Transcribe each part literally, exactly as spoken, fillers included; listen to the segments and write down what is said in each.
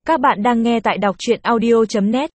Các bạn đang nghe tại đọc truyện audio chấm net.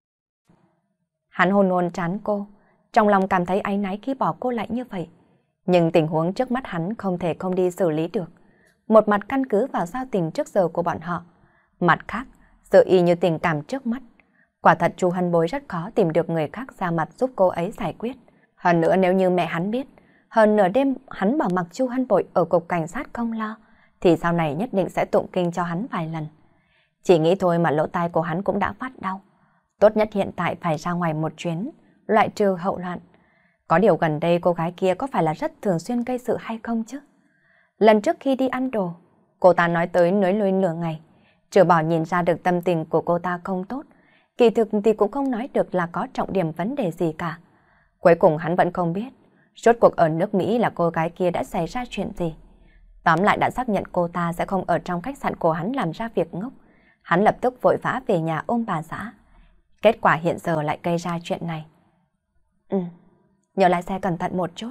Hắn hôn hôn trán cô, trong lòng cảm thấy áy náy khi bỏ cô lại như vậy. Nhưng tình huống trước mắt hắn không thể không đi xử lý được. Một mặt căn cứ vào giao tình trước giờ của bọn họ. Mặt khác, sự y như tình cảm trước mắt. Quả thật Chu Hân Bối rất khó tìm được người khác ra mặt giúp cô ấy giải quyết. Hơn nữa nếu như mẹ hắn biết, hơn nửa đêm hắn bỏ mặc Chu Hân Bội ở cục cảnh sát không lo, thì sau này nhất định sẽ tụng kinh cho hắn vài lần. Chỉ nghĩ thôi mà lỗ tai của hắn cũng đã phát đau. Tốt nhất hiện tại phải ra ngoài một chuyến, loại trừ hậu loạn. Có điều gần đây cô gái kia có phải là rất thường xuyên gây sự hay không chứ? Lần trước khi đi ăn đồ, cô ta nói tới nới lùi nửa ngày, trừ bỏ nhìn ra được tâm tình của cô ta không tốt, kỳ thực thì cũng không nói được là có trọng điểm vấn đề gì cả. Cuối cùng hắn vẫn không biết, rốt cuộc ở nước Mỹ là cô gái kia đã xảy ra chuyện gì. Tóm lại đã xác nhận cô ta sẽ không ở trong khách sạn của hắn làm ra việc ngốc. Hắn lập tức vội vã về nhà ôm bà xã. Kết quả hiện giờ lại gây ra chuyện này. Ừ, nhớ lái xe cẩn thận một chút.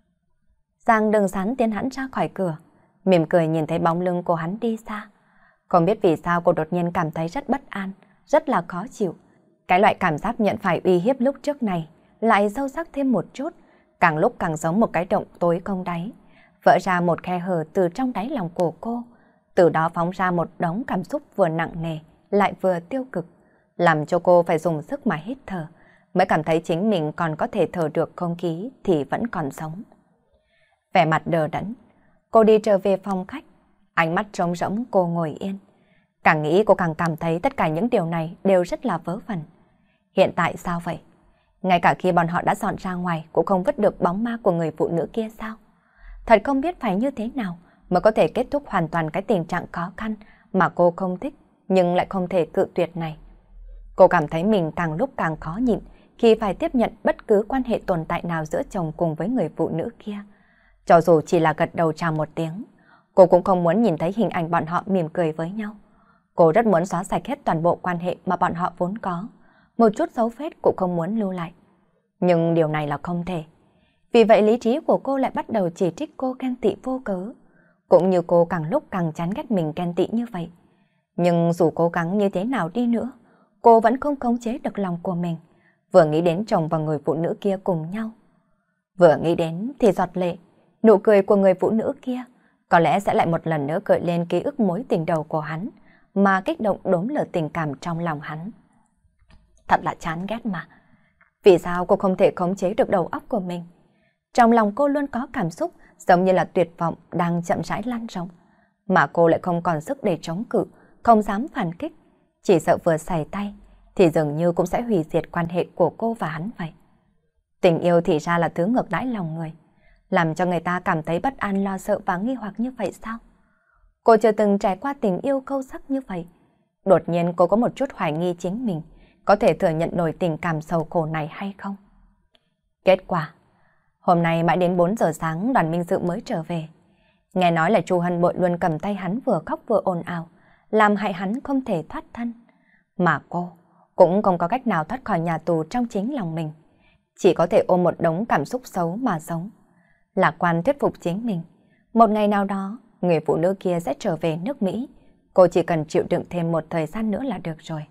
Giang Đường Sán tiến hắn ra khỏi cửa, mỉm cười nhìn thấy bóng lưng của hắn đi xa. Không biết vì sao cô đột nhiên cảm thấy rất bất an, rất là khó chịu. Cái loại cảm giác nhận phải uy hiếp lúc trước này lại sâu sắc thêm một chút, càng lúc càng giống một cái động tối không đáy, vỡ ra một khe hở từ trong đáy lòng của cô. Từ đó phóng ra một đống cảm xúc vừa nặng nề, lại vừa tiêu cực, làm cho cô phải dùng sức mà hít thở, mới cảm thấy chính mình còn có thể thở được không khí thì vẫn còn sống. Vẻ mặt đờ đẫn, cô đi trở về phòng khách, ánh mắt trống rỗng cô ngồi yên. Càng nghĩ cô càng cảm thấy tất cả những điều này đều rất là vớ vẩn. Hiện tại sao vậy? Ngay cả khi bọn họ đã dọn ra ngoài cũng không vứt được bóng ma của người phụ nữ kia sao? Thật không biết phải như thế nào mới có thể kết thúc hoàn toàn cái tình trạng khó khăn mà cô không thích nhưng lại không thể cự tuyệt này. Cô cảm thấy mình càng lúc càng khó nhịn khi phải tiếp nhận bất cứ quan hệ tồn tại nào giữa chồng cùng với người phụ nữ kia. Cho dù chỉ là gật đầu chào một tiếng, cô cũng không muốn nhìn thấy hình ảnh bọn họ mỉm cười với nhau. Cô rất muốn xóa sạch hết toàn bộ quan hệ mà bọn họ vốn có, một chút dấu vết cũng không muốn lưu lại. Nhưng điều này là không thể. Vì vậy lý trí của cô lại bắt đầu chỉ trích cô ghen tị vô cớ. Cũng như cô càng lúc càng chán ghét mình ghen tị như vậy. Nhưng dù cố gắng như thế nào đi nữa, cô vẫn không khống chế được lòng của mình. Vừa nghĩ đến chồng và người phụ nữ kia cùng nhau, vừa nghĩ đến thì giọt lệ, nụ cười của người phụ nữ kia có lẽ sẽ lại một lần nữa gợi lên ký ức mối tình đầu của hắn, mà kích động đốm lửa tình cảm trong lòng hắn. Thật là chán ghét mà. Vì sao cô không thể khống chế được đầu óc của mình? Trong lòng cô luôn có cảm xúc giống như là tuyệt vọng đang chậm rãi lan rộng, mà cô lại không còn sức để chống cự, không dám phản kích. Chỉ sợ vừa xài tay thì dường như cũng sẽ hủy diệt quan hệ của cô và hắn vậy. Tình yêu thì ra là thứ ngược đãi lòng người, làm cho người ta cảm thấy bất an, lo sợ và nghi hoặc như vậy sao? Cô chưa từng trải qua tình yêu câu sắc như vậy. Đột nhiên cô có một chút hoài nghi chính mình có thể thừa nhận nổi tình cảm sầu khổ này hay không. Kết quả, hôm nay mãi đến bốn giờ sáng Đoàn Minh Sự mới trở về. Nghe nói là Chu Hân Bội luôn cầm tay hắn vừa khóc vừa ồn ào, làm hại hắn không thể thoát thân. Mà cô cũng không có cách nào thoát khỏi nhà tù trong chính lòng mình. Chỉ có thể ôm một đống cảm xúc xấu mà sống. Lạc quan thuyết phục chính mình. Một ngày nào đó, người phụ nữ kia sẽ trở về nước Mỹ. Cô chỉ cần chịu đựng thêm một thời gian nữa là được rồi.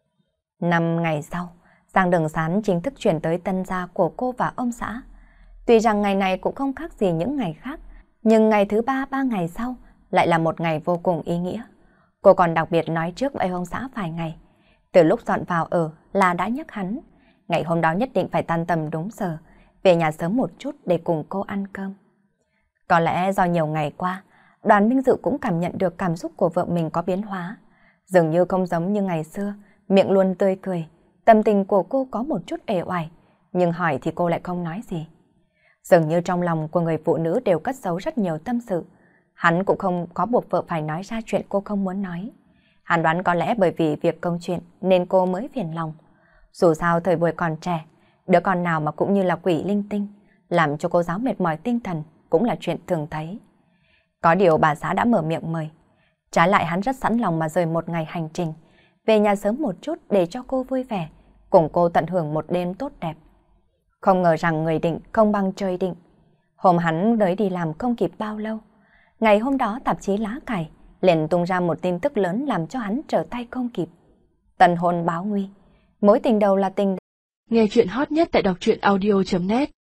Năm ngày sau, Giang Đường Sán chính thức chuyển tới tân gia của cô và ông xã. Tuy rằng ngày này cũng không khác gì những ngày khác, nhưng ngày thứ ba, ba ngày sau, lại là một ngày vô cùng ý nghĩa. Cô còn đặc biệt nói trước với ông xã vài ngày. Từ lúc dọn vào ở là đã nhắc hắn. Ngày hôm đó nhất định phải tan tầm đúng giờ, về nhà sớm một chút để cùng cô ăn cơm. Có lẽ do nhiều ngày qua, Đoàn Minh Dự cũng cảm nhận được cảm xúc của vợ mình có biến hóa. Dường như không giống như ngày xưa, miệng luôn tươi cười, tâm tình của cô có một chút uể oải, nhưng hỏi thì cô lại không nói gì. Dường như trong lòng của người phụ nữ đều cất giấu rất nhiều tâm sự. Hắn cũng không có buộc vợ phải nói ra chuyện cô không muốn nói. Hắn đoán có lẽ bởi vì việc công chuyện nên cô mới phiền lòng. Dù sao thời buổi còn trẻ, đứa con nào mà cũng như là quỷ linh tinh, làm cho cô giáo mệt mỏi tinh thần cũng là chuyện thường thấy. Có điều bà xã đã mở miệng mời. Trái lại hắn rất sẵn lòng mà rời một ngày hành trình, về nhà sớm một chút để cho cô vui vẻ, cùng cô tận hưởng một đêm tốt đẹp. Không ngờ rằng người định không bằng trời định. Hôm hắn tới đi làm không kịp bao lâu. Ngày hôm đó tạp chí Lá Cải liền tung ra một tin tức lớn làm cho hắn trở tay không kịp. Tần hôn báo nguy. Mối tình đầu là tình. Nghe chuyện hot nhất tại đọc truyện audio chấm net